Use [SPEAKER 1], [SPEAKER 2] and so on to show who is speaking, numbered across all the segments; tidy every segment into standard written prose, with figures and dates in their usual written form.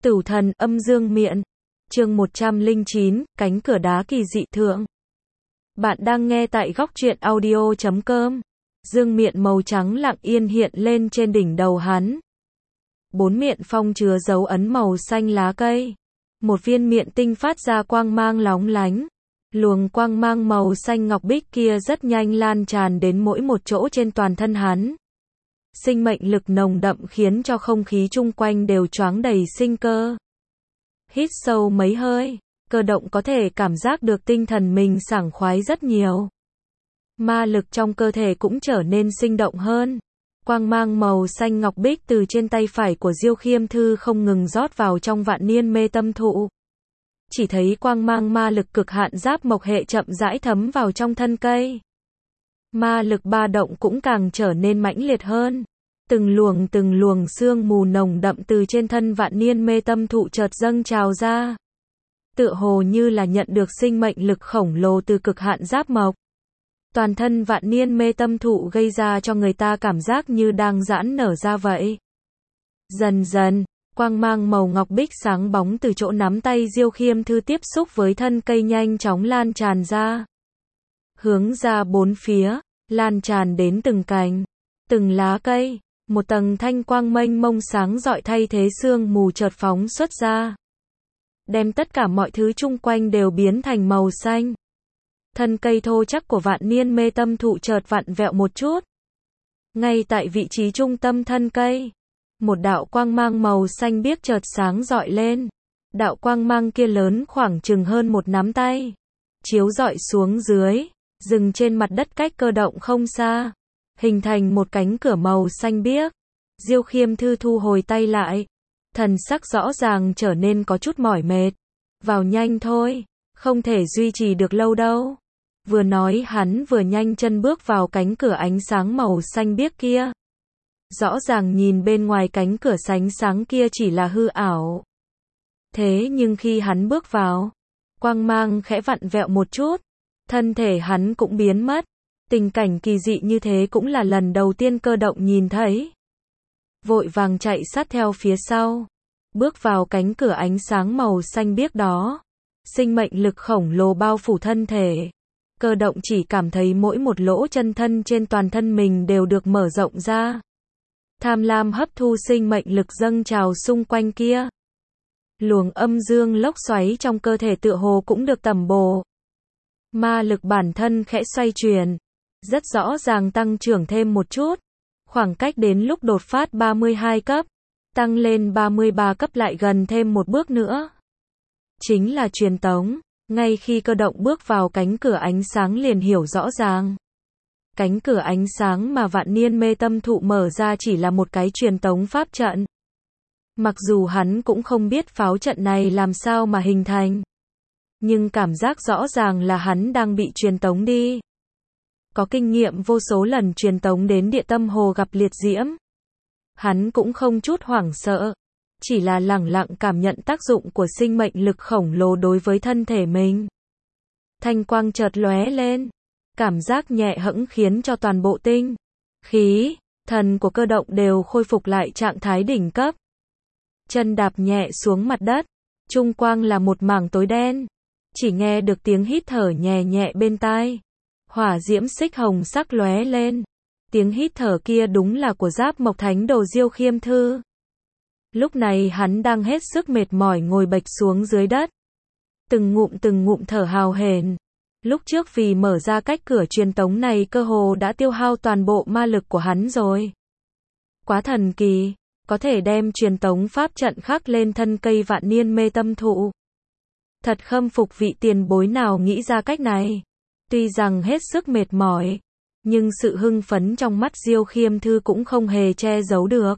[SPEAKER 1] Tửu thần âm dương miện. Chương 109, cánh cửa đá kỳ dị thượng. Bạn đang nghe tại góc truyện audio.com. Dương miện màu trắng lặng yên hiện lên trên đỉnh đầu hắn. 4 miện phong chứa dấu ấn màu xanh lá cây. Một viên miện tinh phát ra quang mang lóng lánh. Luồng quang mang màu xanh ngọc bích kia rất nhanh lan tràn đến mỗi một chỗ trên toàn thân hắn. Sinh mệnh lực nồng đậm khiến cho không khí chung quanh đều choáng đầy sinh cơ. Hít sâu mấy hơi, Cơ Động có thể cảm giác được tinh thần mình sảng khoái rất nhiều. Ma lực trong cơ thể cũng trở nên sinh động hơn. Quang mang màu xanh ngọc bích từ trên tay phải của Diêu Khiêm Thư không ngừng rót vào trong vạn niên mê tâm thụ. Chỉ thấy quang mang ma lực cực hạn giáp mộc hệ chậm rãi thấm vào trong thân cây. Ma lực ba động cũng càng trở nên mãnh liệt hơn. Từng luồng sương mù nồng đậm từ trên thân vạn niên mê tâm thụ chợt dâng trào ra. Tựa hồ như là nhận được sinh mệnh lực khổng lồ từ cực hạn giáp mộc. Toàn thân vạn niên mê tâm thụ gây ra cho người ta cảm giác như đang giãn nở ra vậy. Dần dần, quang mang màu ngọc bích sáng bóng từ chỗ nắm tay Diêu Khiêm Thư tiếp xúc với thân cây nhanh chóng lan tràn ra. Hướng ra bốn phía, lan tràn đến từng cành, từng lá cây. Một tầng thanh quang mênh mông sáng rọi thay thế sương mù chợt phóng xuất ra. Đem tất cả mọi thứ chung quanh đều biến thành màu xanh. Thân cây thô chắc của vạn niên mê tâm thụ chợt vặn vẹo một chút. Ngay tại vị trí trung tâm thân cây, một đạo quang mang màu xanh biếc chợt sáng rọi lên. Đạo quang mang kia lớn khoảng chừng hơn một nắm tay. Chiếu rọi xuống dưới, dừng trên mặt đất cách Cơ Động không xa. Hình thành một cánh cửa màu xanh biếc. Diêu Khiêm Thư thu hồi tay lại. Thần sắc rõ ràng trở nên có chút mỏi mệt. Vào nhanh thôi, không thể duy trì được lâu đâu. Vừa nói hắn vừa nhanh chân bước vào cánh cửa ánh sáng màu xanh biếc kia. Rõ ràng nhìn bên ngoài cánh cửa sánh sáng kia chỉ là hư ảo. Thế nhưng khi hắn bước vào, quang mang khẽ vặn vẹo một chút. Thân thể hắn cũng biến mất. Tình cảnh kỳ dị như thế cũng là lần đầu tiên Cơ Động nhìn thấy. Vội vàng chạy sát theo phía sau. Bước vào cánh cửa ánh sáng màu xanh biếc đó. Sinh mệnh lực khổng lồ bao phủ thân thể. Cơ Động chỉ cảm thấy mỗi một lỗ chân thân trên toàn thân mình đều được mở rộng ra. Tham lam hấp thu sinh mệnh lực dâng trào xung quanh kia. Luồng âm dương lốc xoáy trong cơ thể tựa hồ cũng được tẩm bổ. Ma lực bản thân khẽ xoay chuyển. Rất rõ ràng tăng trưởng thêm một chút. Khoảng cách đến lúc đột phát 32 cấp, tăng lên 33 cấp lại gần thêm một bước nữa. Chính là truyền tống. Ngay khi Cơ Động bước vào cánh cửa ánh sáng liền hiểu rõ ràng. Cánh cửa ánh sáng mà vạn niên mê tâm thụ mở ra chỉ là một cái truyền tống pháp trận. Mặc dù hắn cũng không biết pháo trận này làm sao mà hình thành. Nhưng cảm giác rõ ràng là hắn đang bị truyền tống đi. Có kinh nghiệm vô số lần truyền tống đến địa tâm hồ gặp liệt diễm. Hắn cũng không chút hoảng sợ. Chỉ là lẳng lặng cảm nhận tác dụng của sinh mệnh lực khổng lồ đối với thân thể mình. Thanh quang chợt lóe lên. Cảm giác nhẹ hẫng khiến cho toàn bộ tinh, khí, thần của Cơ Động đều khôi phục lại trạng thái đỉnh cấp. Chân đạp nhẹ xuống mặt đất. Trung quang là một mảng tối đen. Chỉ nghe được tiếng hít thở nhẹ nhẹ bên tai. Hỏa diễm xích hồng sắc lóe lên. Tiếng hít thở kia đúng là của giáp mộc thánh đồ Diêu Khiêm Thư. Lúc này hắn đang hết sức mệt mỏi ngồi bệt xuống dưới đất. Từng ngụm thở hào hển. Lúc trước vì mở ra cách cửa truyền tống này cơ hồ đã tiêu hao toàn bộ ma lực của hắn rồi. Quá thần kỳ, có thể đem truyền tống pháp trận khắc lên thân cây vạn niên mê tâm thụ. Thật khâm phục vị tiền bối nào nghĩ ra cách này. Tuy rằng hết sức mệt mỏi, nhưng sự hưng phấn trong mắt Diêu Khiêm Thư cũng không hề che giấu được.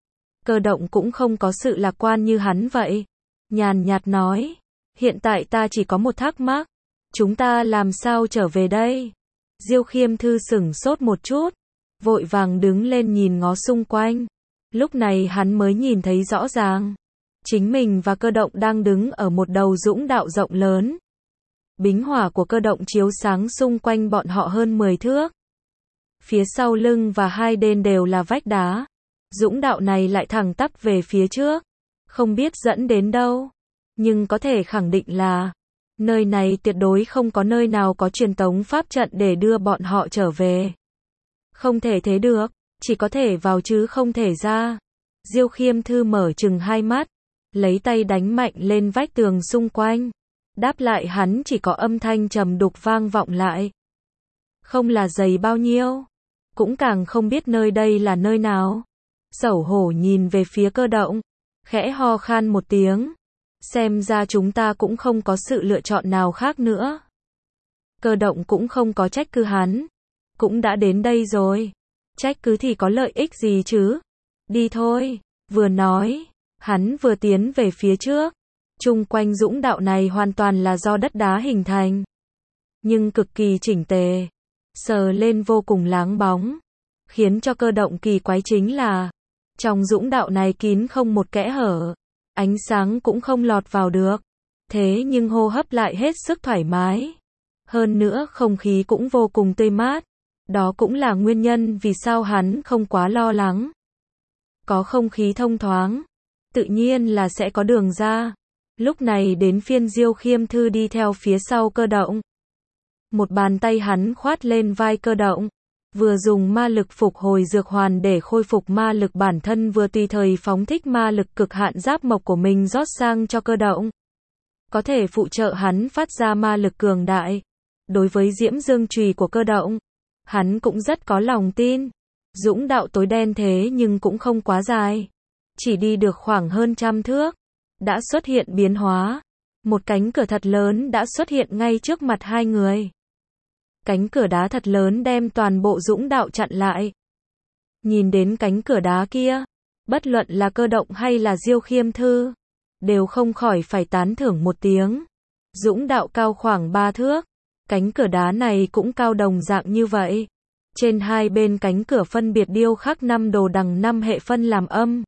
[SPEAKER 1] Cơ Động cũng không có sự lạc quan như hắn vậy. Nhàn nhạt nói, hiện tại ta chỉ có một thắc mắc. Chúng ta làm sao trở về đây? Diêu Khiêm Thư sửng sốt một chút, vội vàng đứng lên nhìn ngó xung quanh. Lúc này hắn mới nhìn thấy rõ ràng. Chính mình và Cơ Động đang đứng ở một đầu dũng đạo rộng lớn. Bính hỏa của Cơ Động chiếu sáng xung quanh bọn họ hơn 10 thước. Phía sau lưng và hai bên đều là vách đá. Dũng đạo này lại thẳng tắp về phía trước. Không biết dẫn đến đâu, nhưng có thể khẳng định là nơi này tuyệt đối không có nơi nào có truyền tống pháp trận để đưa bọn họ trở về. Không thể thế được, chỉ có thể vào chứ không thể ra. Diêu Khiêm Thư mở trừng hai mắt, lấy tay đánh mạnh lên vách tường xung quanh. Đáp lại hắn chỉ có âm thanh trầm đục vang vọng lại. Không là dày bao nhiêu, cũng càng không biết nơi đây là nơi nào. Xấu hổ nhìn về phía Cơ Động, khẽ ho khan một tiếng. Xem ra chúng ta cũng không có sự lựa chọn nào khác nữa. Cơ Động cũng không có trách cứ hắn. Cũng đã đến đây rồi. Trách cứ thì có lợi ích gì chứ? Đi thôi. Vừa nói, hắn vừa tiến về phía trước. Chung quanh dũng đạo này hoàn toàn là do đất đá hình thành. Nhưng cực kỳ chỉnh tề. Sờ lên vô cùng láng bóng. Khiến cho Cơ Động kỳ quái chính là trong dũng đạo này kín không một kẽ hở. Ánh sáng cũng không lọt vào được. Thế nhưng hô hấp lại hết sức thoải mái. Hơn nữa không khí cũng vô cùng tươi mát. Đó cũng là nguyên nhân vì sao hắn không quá lo lắng. Có không khí thông thoáng, tự nhiên là sẽ có đường ra. Lúc này đến phiên Diêu Khiêm Thư đi theo phía sau Cơ Động. Một bàn tay hắn khoát lên vai Cơ Động, vừa dùng ma lực phục hồi dược hoàn để khôi phục ma lực bản thân, vừa tùy thời phóng thích ma lực cực hạn giáp mộc của mình rót sang cho Cơ Động. Có thể phụ trợ hắn phát ra ma lực cường đại. Đối với Diễm Dương Chùy của Cơ Động, hắn cũng rất có lòng tin. Dũng đạo tối đen thế nhưng cũng không quá dài. Chỉ đi được khoảng hơn 100 thước. Đã xuất hiện biến hóa. Một cánh cửa thật lớn đã xuất hiện ngay trước mặt hai người. Cánh cửa đá thật lớn đem toàn bộ dũng đạo chặn lại. Nhìn đến cánh cửa đá kia, bất luận là Cơ Động hay là Diêu Khiêm Thư, đều không khỏi phải tán thưởng một tiếng. Dũng đạo cao khoảng 3 thước. Cánh cửa đá này cũng cao đồng dạng như vậy. Trên hai bên cánh cửa phân biệt điêu khắc 5 đồ đằng 5 hệ phân làm âm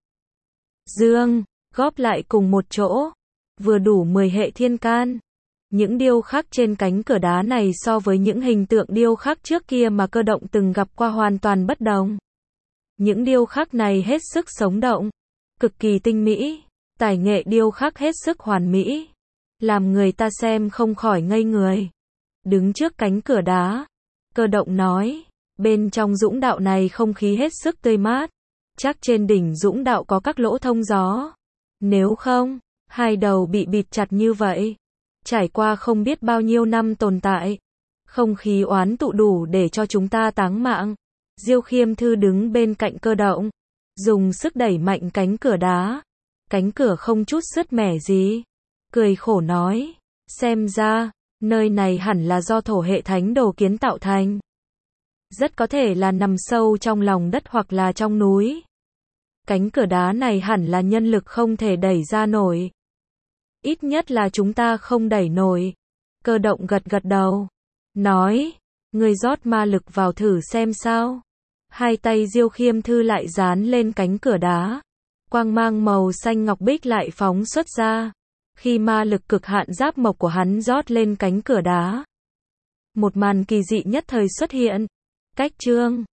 [SPEAKER 1] dương, góp lại cùng một chỗ, vừa đủ 10 hệ thiên can. Những điêu khắc trên cánh cửa đá này so với những hình tượng điêu khắc trước kia mà Cơ Động từng gặp qua hoàn toàn bất đồng. Những điêu khắc này hết sức sống động, cực kỳ tinh mỹ, tài nghệ điêu khắc hết sức hoàn mỹ, làm người ta xem không khỏi ngây người. Đứng trước cánh cửa đá, Cơ Động nói, bên trong dũng đạo này không khí hết sức tươi mát, chắc trên đỉnh dũng đạo có các lỗ thông gió. Nếu không, hai đầu bị bịt chặt như vậy, trải qua không biết bao nhiêu năm tồn tại, không khí oán tụ đủ để cho chúng ta táng mạng. Diêu Khiêm Thư đứng bên cạnh Cơ Động, dùng sức đẩy mạnh cánh cửa đá. Cánh cửa không chút sứt mẻ gì. Cười khổ nói, xem ra, nơi này hẳn là do thổ hệ thánh đồ kiến tạo thành. Rất có thể là nằm sâu trong lòng đất hoặc là trong núi. Cánh cửa đá này hẳn là nhân lực không thể đẩy ra nổi. Ít nhất là chúng ta không đẩy nổi. Cơ Động gật gật đầu, nói, ngươi rót ma lực vào thử xem sao. Hai tay Diêu Khiêm Thư lại dán lên cánh cửa đá. Quang mang màu xanh ngọc bích lại phóng xuất ra. Khi ma lực cực hạn giáp mộc của hắn rót lên cánh cửa đá, một màn kỳ dị nhất thời xuất hiện. Cách chương